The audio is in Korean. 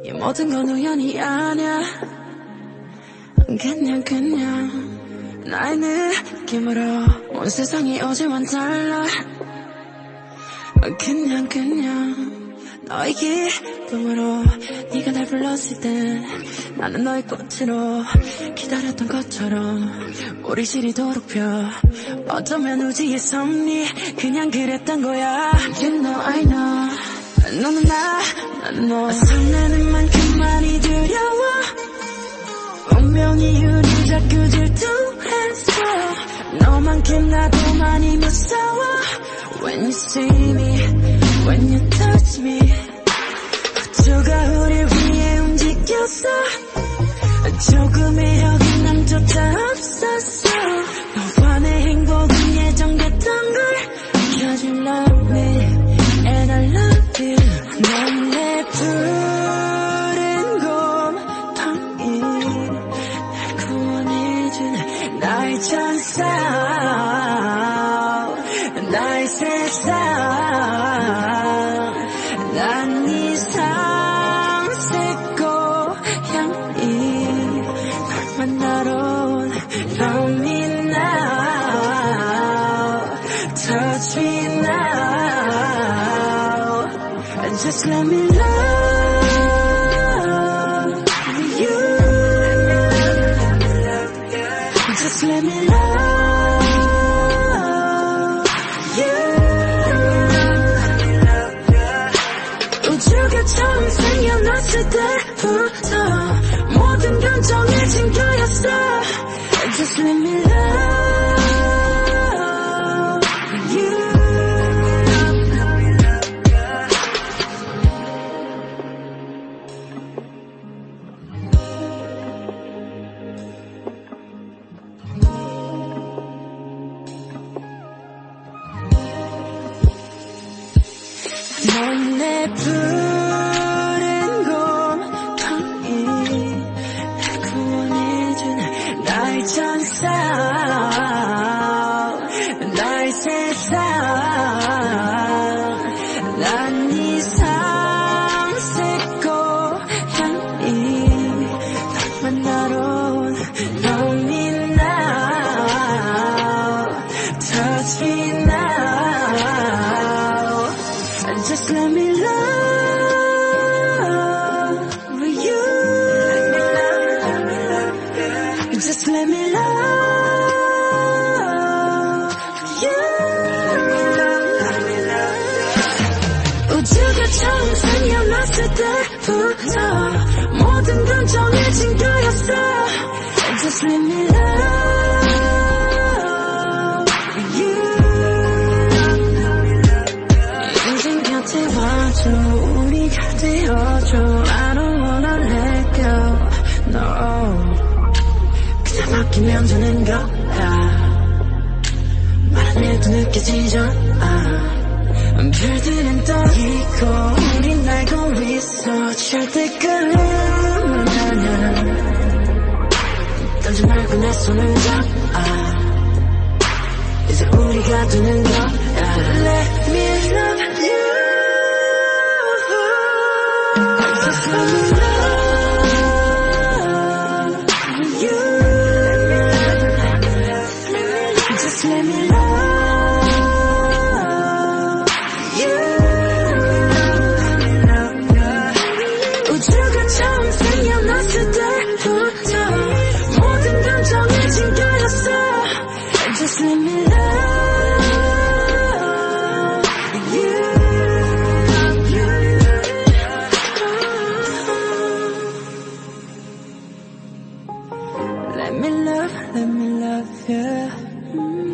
이 모든 건 우연이 아냐. 그냥 나의 느낌으로 온 세상이 어제와는 달라. 그냥 너의 기쁨으로 네가 날 불렀을 때 나는 너의 꽃으로 기다렸던 것처럼 우리 시리도록 펴. 어쩌면 우지의 섭리 그냥 그랬던 거야. You know I know 너는 나는 너 설레는 만큼 많이 두려워. 운명이 우릴 자꾸 질투했어. 너만큼 나도 많이 무서워. When you see me, when you touch me, 우주가 우릴 위해 움직였어. 조금의 어긋남조차 없었어. 너와 내 행복은 예정됐던 걸. Cause you love me and I love you. 넌 내 푸른 곰팡이 날 구원해준 나의 천사 나의 세상. 난 네 삼색 고향이 널 만나러 온 Love me now, touch me now. Just let me love you. Just let me love you. 우주가 처음 생겨났을 때부터 모든 건 정해진 거였어. Just let me love you. 넌 내 푸른 곰팡이 날 구원해준 나의 천사 나의 세상. 난 네 삼색 고향이 널 만나러 온 Love me now, touch me now. Just let me love you. Just let me love you. 우주가 처음 생겨났을 때부터 모든 건 정해진 거였어. Just let me love you. 인생 곁에 와줘 우리가 되어줘. I don't wanna let go, no. 그냥 맡기면 되는 거야. 말 안 해도 느껴지잖아. 별들은 떠 있고 우린 알고 있어. 절대 끝은 아냐. 던지 말고 내 손을 잡아. 이제 우리가 되는 거야. Let me love you. Just let me love you. Just let me love you. 우주가 처음 생겨났을 때부터 모든 건 정해진 거였어. Just let me love you. Let me love you.